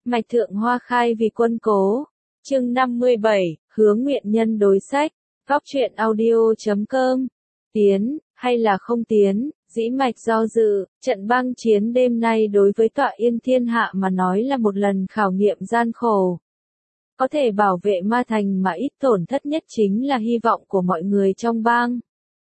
Mạch Thượng Hoa khai vì quân cố. Chương 57, Hướng Nguyện Nhân đối sách. Góc truyện audio.com. Tiến, hay là không tiến, Dĩ Mạch do dự, trận băng chiến đêm nay đối với Tọa Yên Thiên Hạ mà nói là một lần khảo nghiệm gian khổ. Có thể bảo vệ Ma Thành mà ít tổn thất nhất chính là hy vọng của mọi người trong bang.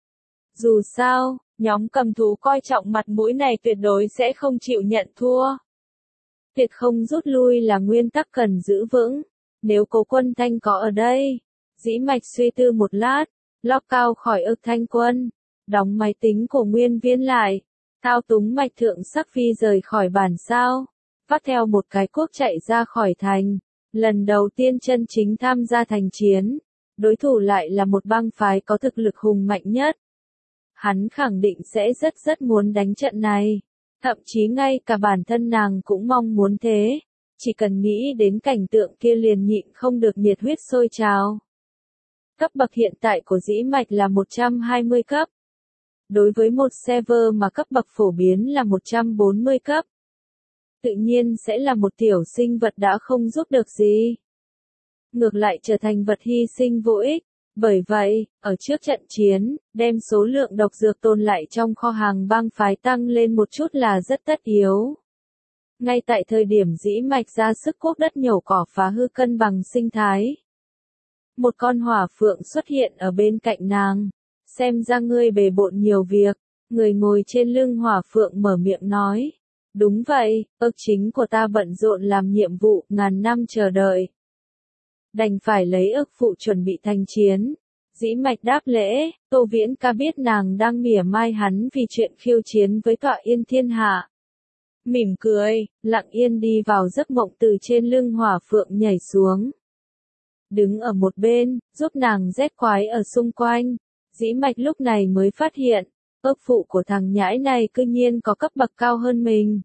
Dù sao, nhóm cầm thú coi trọng mặt mũi này tuyệt đối sẽ không chịu nhận thua. Tuyệt không rút lui là nguyên tắc cần giữ vững. Nếu Cố Quân Thanh có ở đây, Dĩ Mạch suy tư một lát, lóc cao khỏi ực thanh quân, đóng máy tính của Nguyên Viên lại, thao túng Mạch Thượng Sắc Phi rời khỏi bản sao, vắt theo một cái cuốc chạy ra khỏi thành, lần đầu tiên chân chính tham gia thành chiến, đối thủ lại là một bang phái có thực lực hùng mạnh nhất. Hắn khẳng định sẽ rất muốn đánh trận này. Thậm chí ngay cả bản thân nàng cũng mong muốn thế, chỉ cần nghĩ đến cảnh tượng kia liền nhịn không được nhiệt huyết sôi trào. Cấp bậc hiện tại của Dĩ Mạch là 120 cấp. Đối với một server mà cấp bậc phổ biến là 140 cấp, tự nhiên sẽ là một tiểu sinh vật đã không giúp được gì. Ngược lại trở thành vật hy sinh vô ích. Bởi vậy, ở trước trận chiến, đem số lượng độc dược tồn lại trong kho hàng bang phái tăng lên một chút là rất tất yếu. Ngay tại thời điểm Dĩ Mạch ra sức cuốc đất nhổ cỏ phá hư cân bằng sinh thái, một con hỏa phượng xuất hiện ở bên cạnh nàng. Xem ra ngươi bề bộn nhiều việc. Người ngồi trên lưng hỏa phượng mở miệng nói. Đúng vậy, ức chính của ta bận rộn làm nhiệm vụ ngàn năm chờ đợi. Đành phải lấy ức phụ chuẩn bị thành chiến. Dĩ Mạch đáp lễ, Tô Viễn ca biết nàng đang mỉa mai hắn vì chuyện khiêu chiến với Tọa Yên Thiên Hạ. Mỉm cười, lặng yên đi vào giấc mộng từ trên lưng hỏa phượng nhảy xuống. Đứng ở một bên, giúp nàng rét quái ở xung quanh. Dĩ Mạch lúc này mới phát hiện, ức phụ của thằng nhãi này cư nhiên có cấp bậc cao hơn mình.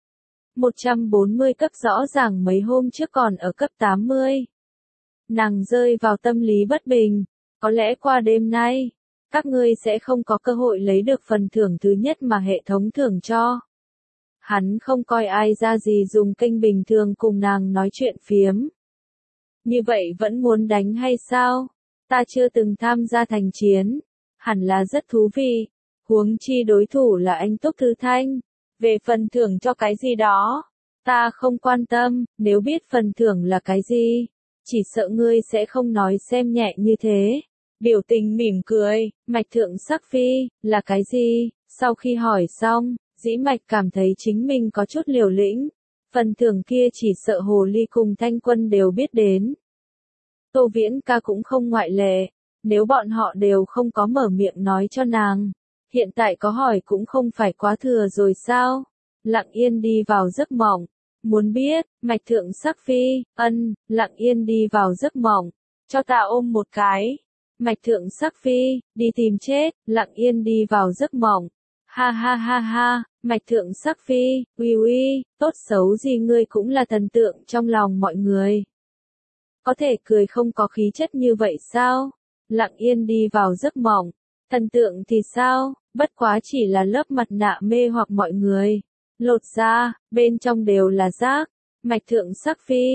140 cấp rõ ràng mấy hôm trước còn ở cấp 80. Nàng rơi vào tâm lý bất bình, có lẽ qua đêm nay, các ngươi sẽ không có cơ hội lấy được phần thưởng thứ nhất mà hệ thống thưởng cho. Hắn không coi ai ra gì dùng kênh bình thường cùng nàng nói chuyện phiếm. Như vậy vẫn muốn đánh hay sao? Ta chưa từng tham gia thành chiến, hẳn là rất thú vị, huống chi đối thủ là anh Túc Thư Thanh. Về phần thưởng cho cái gì đó, ta không quan tâm, nếu biết phần thưởng là cái gì. Chỉ sợ ngươi sẽ không nói xem nhẹ như thế. Biểu tình mỉm cười, Mạch Thượng Sắc Phi, là cái gì? Sau khi hỏi xong, Dĩ Mạch cảm thấy chính mình có chút liều lĩnh. Phần thưởng kia chỉ sợ Hồ Ly cùng Thanh Quân đều biết đến. Tô Viễn ca cũng không ngoại lệ. Nếu bọn họ đều không có mở miệng nói cho nàng, hiện tại có hỏi cũng không phải quá thừa rồi sao? Lặng yên đi vào giấc mộng. Muốn biết, Mạch Thượng Sắc Phi, lặng yên đi vào giấc mộng, cho ta ôm một cái. Mạch Thượng Sắc Phi, đi tìm chết, lặng yên đi vào giấc mộng. Ha ha ha ha, Mạch Thượng Sắc Phi, uy, tốt xấu gì ngươi cũng là thần tượng trong lòng mọi người. Có thể cười không có khí chất như vậy sao? Lặng yên đi vào giấc mộng, thần tượng thì sao, bất quá chỉ là lớp mặt nạ mê hoặc mọi người. Lột ra, bên trong đều là rác. Mạch Thượng Sắc Phi,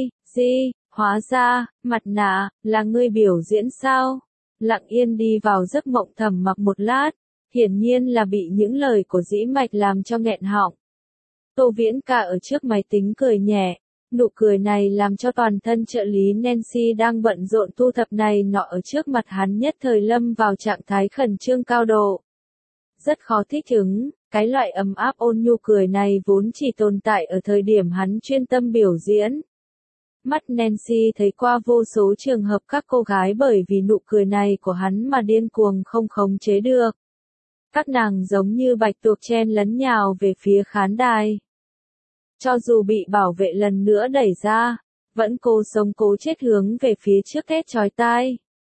hóa ra, mặt nạ, là ngươi biểu diễn sao? Lặng yên đi vào giấc mộng thầm mặc một lát, hiển nhiên là bị những lời của Dĩ Mạch làm cho nghẹn họng. Tô Viễn ca ở trước máy tính cười nhẹ, nụ cười này làm cho toàn thân trợ lý Nancy đang bận rộn thu thập này nọ ở trước mặt hắn nhất thời lâm vào trạng thái khẩn trương cao độ. Rất khó thích ứng. Cái loại ấm áp ôn nhu cười này vốn chỉ tồn tại ở thời điểm hắn chuyên tâm biểu diễn. Mắt Nancy thấy qua vô số trường hợp các cô gái bởi vì nụ cười này của hắn mà điên cuồng không khống chế được. Các nàng giống như bạch tuộc chen lấn nhào về phía khán đài. Cho dù bị bảo vệ lần nữa đẩy ra, vẫn cố sống cố chết hướng về phía trước thét chói tai.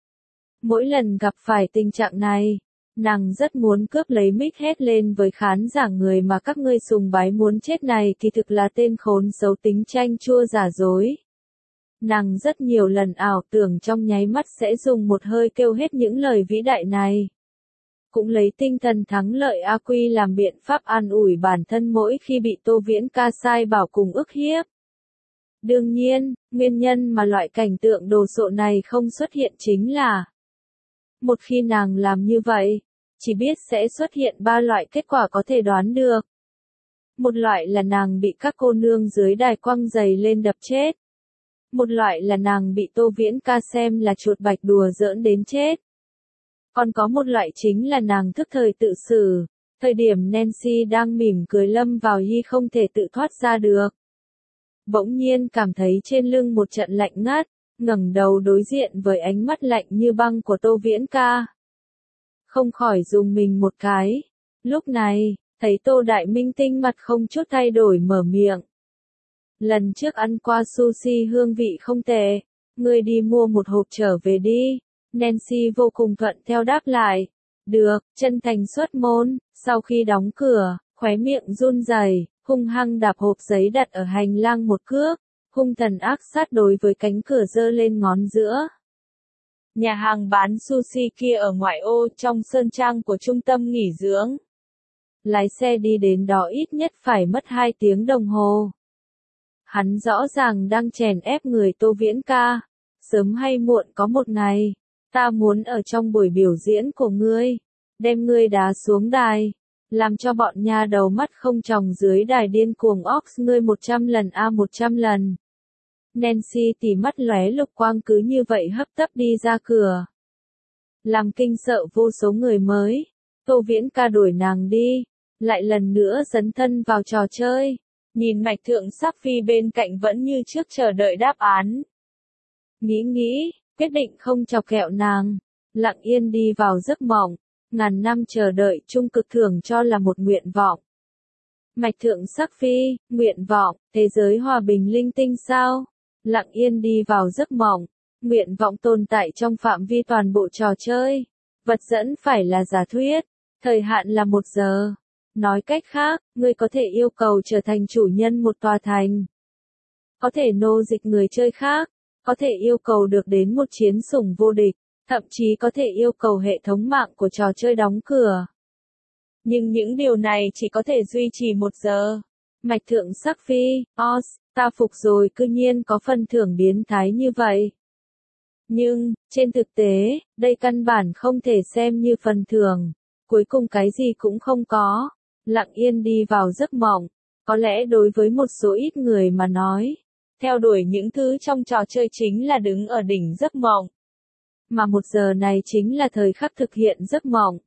Mỗi lần gặp phải tình trạng này, nàng rất muốn cướp lấy mic hét lên với khán giả người mà các ngươi sùng bái muốn chết này thì thực là tên khốn xấu tính chanh chua giả dối. Nàng rất nhiều lần ảo tưởng trong nháy mắt sẽ dùng một hơi kêu hết những lời vĩ đại này. Cũng lấy tinh thần thắng lợi A Quy làm biện pháp an ủi bản thân mỗi khi bị Tô Viễn ca sai bảo cùng ức hiếp. Đương nhiên, nguyên nhân mà loại cảnh tượng đồ sộ này không xuất hiện chính là một khi nàng làm như vậy, chỉ biết sẽ xuất hiện ba loại kết quả có thể đoán được. Một loại là nàng bị các cô nương dưới đài quăng giày lên đập chết. Một loại là nàng bị Tô Viễn Ca xem là chuột bạch đùa giỡn đến chết. Còn có một loại chính là nàng thức thời tự xử, thời điểm Nancy đang mỉm cười lâm vào hy không thể tự thoát ra được. Bỗng nhiên cảm thấy trên lưng một trận lạnh ngắt, ngẩng đầu đối diện với ánh mắt lạnh như băng của Tô Viễn Ca. Không khỏi rùng mình một cái. Lúc này, thấy Tô Đại Minh Tinh mặt không chút thay đổi mở miệng. Lần trước ăn qua sushi hương vị không tệ, ngươi đi mua một hộp trở về đi. Nancy vô cùng thuận theo đáp lại. Được, chân thành xuất môn, sau khi đóng cửa, khóe miệng run rẩy, hung hăng đạp hộp giấy đặt ở hành lang một cước, hung thần ác sát đối với cánh cửa giơ lên ngón giữa. Nhà hàng bán sushi kia ở ngoại ô trong sơn trang của trung tâm nghỉ dưỡng. Lái xe đi đến đó ít nhất phải mất 2 tiếng đồng hồ. Hắn rõ ràng đang chèn ép người Tô Viễn Ca. Sớm hay muộn có một ngày, ta muốn ở trong buổi biểu diễn của ngươi, đem ngươi đá xuống đài, làm cho bọn nha đầu mắt không tròng dưới đài điên cuồng ox ngươi 100 lần 100 lần. Nancy tỉ mắt lóe lục quang cứ như vậy hấp tấp đi ra cửa. Làm kinh sợ vô số người mới, Tô Viễn Ca đuổi nàng đi, lại lần nữa dấn thân vào trò chơi. Nhìn Mạch Thượng Sắc Phi bên cạnh vẫn như trước chờ đợi đáp án. Nghĩ, quyết định không chọc ghẹo nàng, lặng yên đi vào giấc mộng, ngàn năm chờ đợi trung cực thưởng cho là một nguyện vọng. Mạch Thượng Sắc Phi, nguyện vọng, thế giới hòa bình linh tinh sao? Lặng yên đi vào giấc mộng, nguyện vọng tồn tại trong phạm vi toàn bộ trò chơi. Vật dẫn phải là giả thuyết, thời hạn là 1 giờ. Nói cách khác, ngươi có thể yêu cầu trở thành chủ nhân một tòa thành. Có thể nô dịch người chơi khác, có thể yêu cầu được đến một chiến sủng vô địch, thậm chí có thể yêu cầu hệ thống mạng của trò chơi đóng cửa. Nhưng những điều này chỉ có thể duy trì 1 giờ. Mạch Thượng Sắc Phi, Oz, ta phục rồi, cư nhiên có phần thưởng biến thái như vậy. Nhưng, trên thực tế, đây căn bản không thể xem như phần thưởng. Cuối cùng cái gì cũng không có. Lặng yên đi vào giấc mộng. Có lẽ đối với một số ít người mà nói, theo đuổi những thứ trong trò chơi chính là đứng ở đỉnh giấc mộng. Mà 1 giờ này chính là thời khắc thực hiện giấc mộng.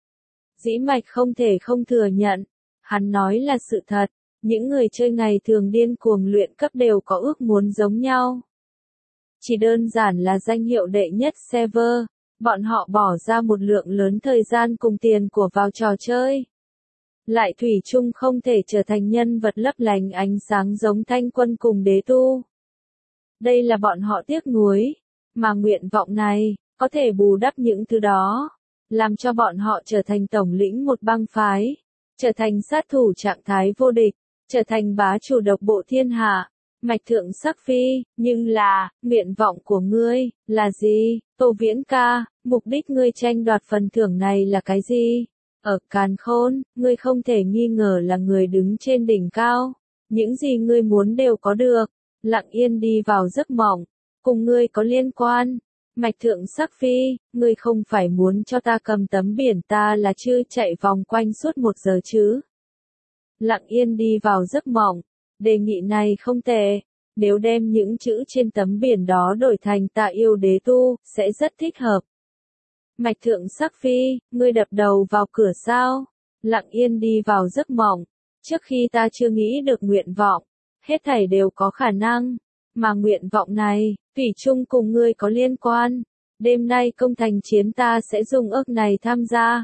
Dĩ Mạch không thể không thừa nhận. Hắn nói là sự thật. Những người chơi ngày thường điên cuồng luyện cấp đều có ước muốn giống nhau. Chỉ đơn giản là danh hiệu đệ nhất server, bọn họ bỏ ra một lượng lớn thời gian cùng tiền của vào trò chơi. Lại thủy chung không thể trở thành nhân vật lấp lánh ánh sáng giống Thanh Quân cùng Đế Tu. Đây là bọn họ tiếc nuối, mà nguyện vọng này, có thể bù đắp những thứ đó, làm cho bọn họ trở thành tổng lĩnh một bang phái, trở thành sát thủ trạng thái vô địch, trở thành bá chủ độc bộ thiên hạ. Mạch Thượng Sắc Phi, nhưng là, nguyện vọng của ngươi, là gì? Tô Viễn Ca, mục đích ngươi tranh đoạt phần thưởng này là cái gì? Ở Càn Khôn, ngươi không thể nghi ngờ là người đứng trên đỉnh cao. Những gì ngươi muốn đều có được. Lặng yên đi vào giấc mộng. Cùng ngươi có liên quan. Mạch Thượng Sắc Phi, ngươi không phải muốn cho ta cầm tấm biển ta là chưa chạy vòng quanh suốt 1 giờ chứ? Lặng yên đi vào giấc mộng. Đề nghị này không tệ. Nếu đem những chữ trên tấm biển đó đổi thành ta yêu Đế Tu, sẽ rất thích hợp. Mạch Thượng Sắc Phi, ngươi đập đầu vào cửa sao? Lặng yên đi vào giấc mộng. Trước khi ta chưa nghĩ được nguyện vọng, hết thảy đều có khả năng. Mà nguyện vọng này, thủy chung cùng ngươi có liên quan. Đêm nay công thành chiến ta sẽ dùng ước này tham gia.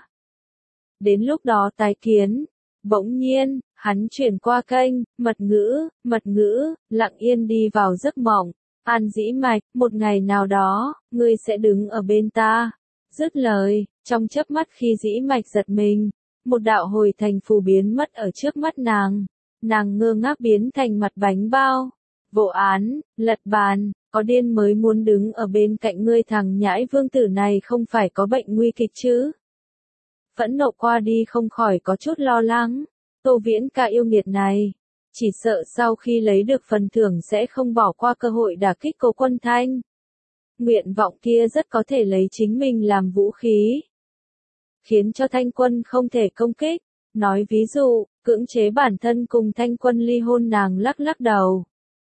Đến lúc đó tái kiến. Bỗng nhiên, hắn chuyển qua kênh, mật ngữ, lặng yên đi vào giấc mộng. An Dĩ Mạch, một ngày nào đó, ngươi sẽ đứng ở bên ta. Dứt lời, trong chớp mắt khi Dĩ Mạch giật mình, một đạo hồi thành phù biến mất ở trước mắt nàng. Nàng ngơ ngác biến thành mặt bánh bao. Vô án, lật bàn, có điên mới muốn đứng ở bên cạnh ngươi, thằng nhãi vương tử này không phải có bệnh nguy kịch chứ? Phẫn nộ qua đi không khỏi có chút lo lắng. Tô Viễn Ca yêu nghiệt này, Chỉ sợ sau khi lấy được phần thưởng sẽ không bỏ qua cơ hội đả kích Cố Quân Thanh. Nguyện vọng kia rất có thể lấy chính mình làm vũ khí, khiến cho Thanh Quân không thể công kích. Nói ví dụ, cưỡng chế bản thân cùng Thanh Quân ly hôn. Nàng lắc lắc đầu.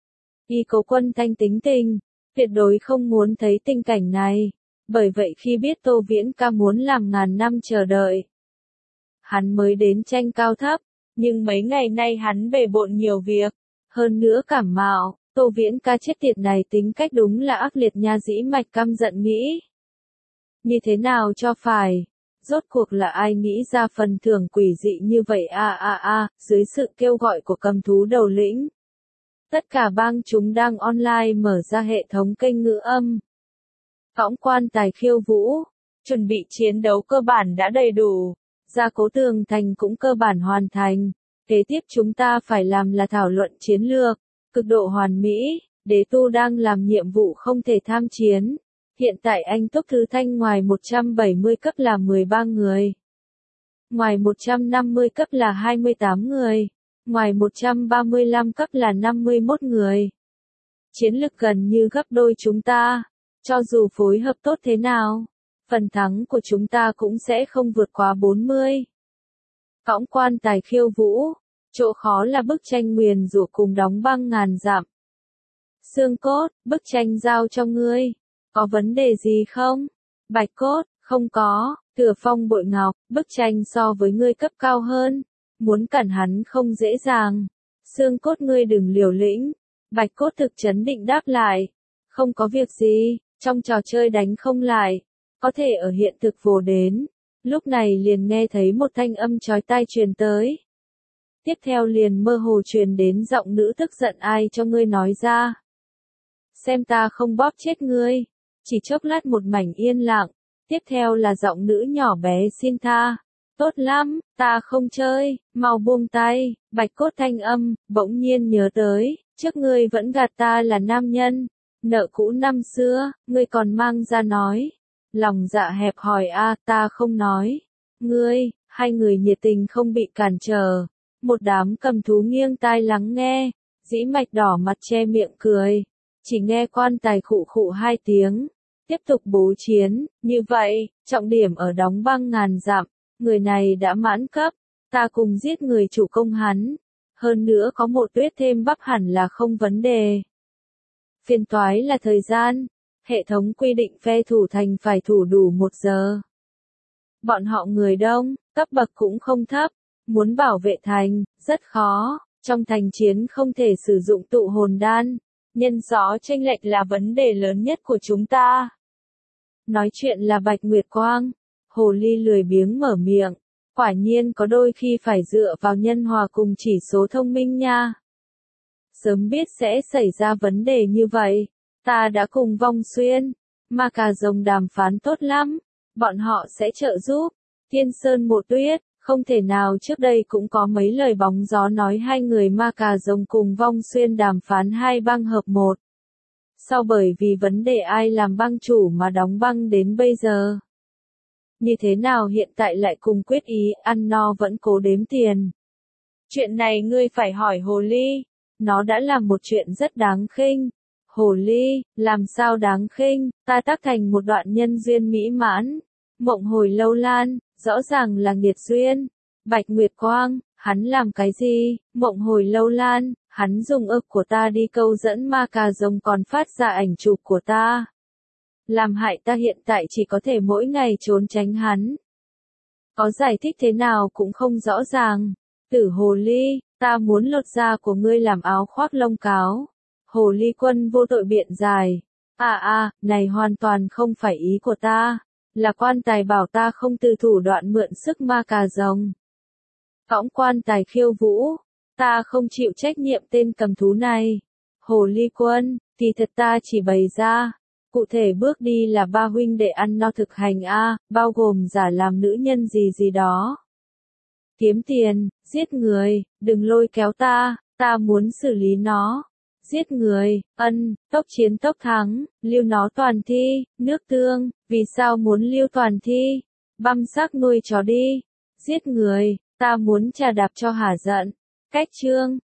Y Cố Quân Thanh tính tình, tuyệt đối không muốn thấy tình cảnh này. Bởi vậy khi biết Tô Viễn ca muốn làm ngàn năm chờ đợi, hắn mới đến tranh cao thấp. Nhưng mấy ngày nay hắn bề bộn nhiều việc, hơn nữa cảm mạo. Tô Viễn ca chết tiệt này tính cách đúng là ác liệt nha. Dĩ Mạch căm giận nghĩ, như thế nào cho phải? Rốt cuộc là ai nghĩ ra phần thưởng quỷ dị như vậy? Dưới sự kêu gọi của cầm thú đầu lĩnh, tất cả bang chúng đang online mở ra hệ thống kênh ngữ âm. Cõng quan tài khiêu vũ, chuẩn bị chiến đấu cơ bản đã đầy đủ, gia cố tường thành cũng cơ bản hoàn thành. Kế tiếp chúng ta phải làm là thảo luận chiến lược, cực độ hoàn mỹ. Đế tu đang làm nhiệm vụ không thể tham chiến. Hiện tại anh Túc Thứ Thanh ngoài 170 cấp là 13 người. Ngoài 150 cấp là 28 người. Ngoài 135 cấp là 51 người. Chiến lực gần như gấp đôi chúng ta. Cho dù phối hợp tốt thế nào, phần thắng của chúng ta cũng sẽ không vượt quá 40. Cõng quan tài khiêu vũ, chỗ khó là bức tranh nguyền rủa cùng đóng băng ngàn dặm. Xương cốt, bức tranh giao cho ngươi. Có vấn đề gì không? Bạch cốt, không có. Thừa Phong bội ngọc, bức tranh so với ngươi cấp cao hơn. Muốn cản hắn không dễ dàng. Xương cốt ngươi đừng liều lĩnh. Bạch cốt thực chấn định đáp lại. Không có việc gì, trong trò chơi đánh không lại. Có thể ở hiện thực vồ đến. Lúc này liền nghe thấy một thanh âm chói tai truyền tới. Tiếp theo liền mơ hồ truyền đến giọng nữ tức giận, ai cho ngươi nói ra. Xem ta không bóp chết ngươi. Chỉ chốc lát một mảnh yên lặng. Tiếp theo là giọng nữ nhỏ bé, xin tha. Tốt lắm, ta không chơi, mau buông tay. Bạch cốt thanh âm, bỗng nhiên nhớ tới, trước ngươi vẫn gạt ta là nam nhân. Nợ cũ năm xưa, ngươi còn mang ra nói. Lòng dạ hẹp hòi ta không nói. Ngươi, hai người nhiệt tình không bị cản trở. Một đám cầm thú nghiêng tai lắng nghe. Dĩ Mạch đỏ mặt che miệng cười. Chỉ nghe quan tài khụ khụ hai tiếng. Tiếp tục bố chiến, như vậy, trọng điểm ở đóng băng ngàn dặm. Người này đã mãn cấp, ta cùng giết người chủ công hắn. Hơn nữa có một tuyết thêm bắp hẳn là không vấn đề. Phiền toái là thời gian. Hệ thống quy định phe thủ thành phải thủ đủ 1 giờ. Bọn họ người đông, cấp bậc cũng không thấp. Muốn bảo vệ thành, rất khó. Trong thành chiến không thể sử dụng tụ hồn đan. Nhân rõ chênh lệch là vấn đề lớn nhất của chúng ta. Nói chuyện là Bạch Nguyệt Quang. Hồ ly lười biếng mở miệng. Quả nhiên có đôi khi phải dựa vào nhân hòa cùng chỉ số thông minh nha. Sớm biết sẽ xảy ra vấn đề như vậy. Ta đã cùng Vong Xuyên, Ma Cà Rồng đàm phán tốt lắm. Bọn họ sẽ trợ giúp. Thiên Sơn Một Tuyết, không thể nào trước đây cũng có mấy lời bóng gió nói hai người Ma Cà Rồng cùng Vong Xuyên đàm phán hai băng hợp một. Sau bởi vì vấn đề ai làm băng chủ mà đóng băng đến bây giờ. Như thế nào hiện tại lại cùng quyết ý, ăn no vẫn cố đếm tiền. Chuyện này ngươi phải hỏi Hồ Ly. Nó đã làm một chuyện rất đáng khinh. Hồ Ly, làm sao đáng khinh, ta tác thành một đoạn nhân duyên mỹ mãn. Mộng hồi lâu lan, rõ ràng là nghiệt duyên. Bạch Nguyệt Quang, hắn làm cái gì? Mộng hồi lâu lan, hắn dùng ức của ta đi câu dẫn Ma Cà Rồng còn phát ra ảnh chụp của ta. Làm hại ta hiện tại chỉ có thể mỗi ngày trốn tránh hắn. Có giải thích thế nào cũng không rõ ràng. Tử Hồ Ly, ta muốn lột da của ngươi làm áo khoác lông cáo. Hồ Ly Quân vô tội biện giải. Này hoàn toàn không phải ý của ta. Là quan tài bảo ta không từ thủ đoạn mượn sức Ma Cà Rồng. Cõng quan tài khiêu vũ. Ta không chịu trách nhiệm tên cầm thú này. Hồ Ly Quân, kỳ thật ta chỉ bày ra. Cụ thể bước đi là ba huynh đệ ăn no thực hành bao gồm giả làm nữ nhân gì gì đó. Kiếm tiền, giết người, đừng lôi kéo ta muốn xử lý nó. Giết người, tốc chiến tốc thắng, lưu nó toàn thi, nước tương, vì sao muốn lưu toàn thi? Băm xác nuôi chó đi. Giết người, ta muốn trà đạp cho hả giận. Cách chương,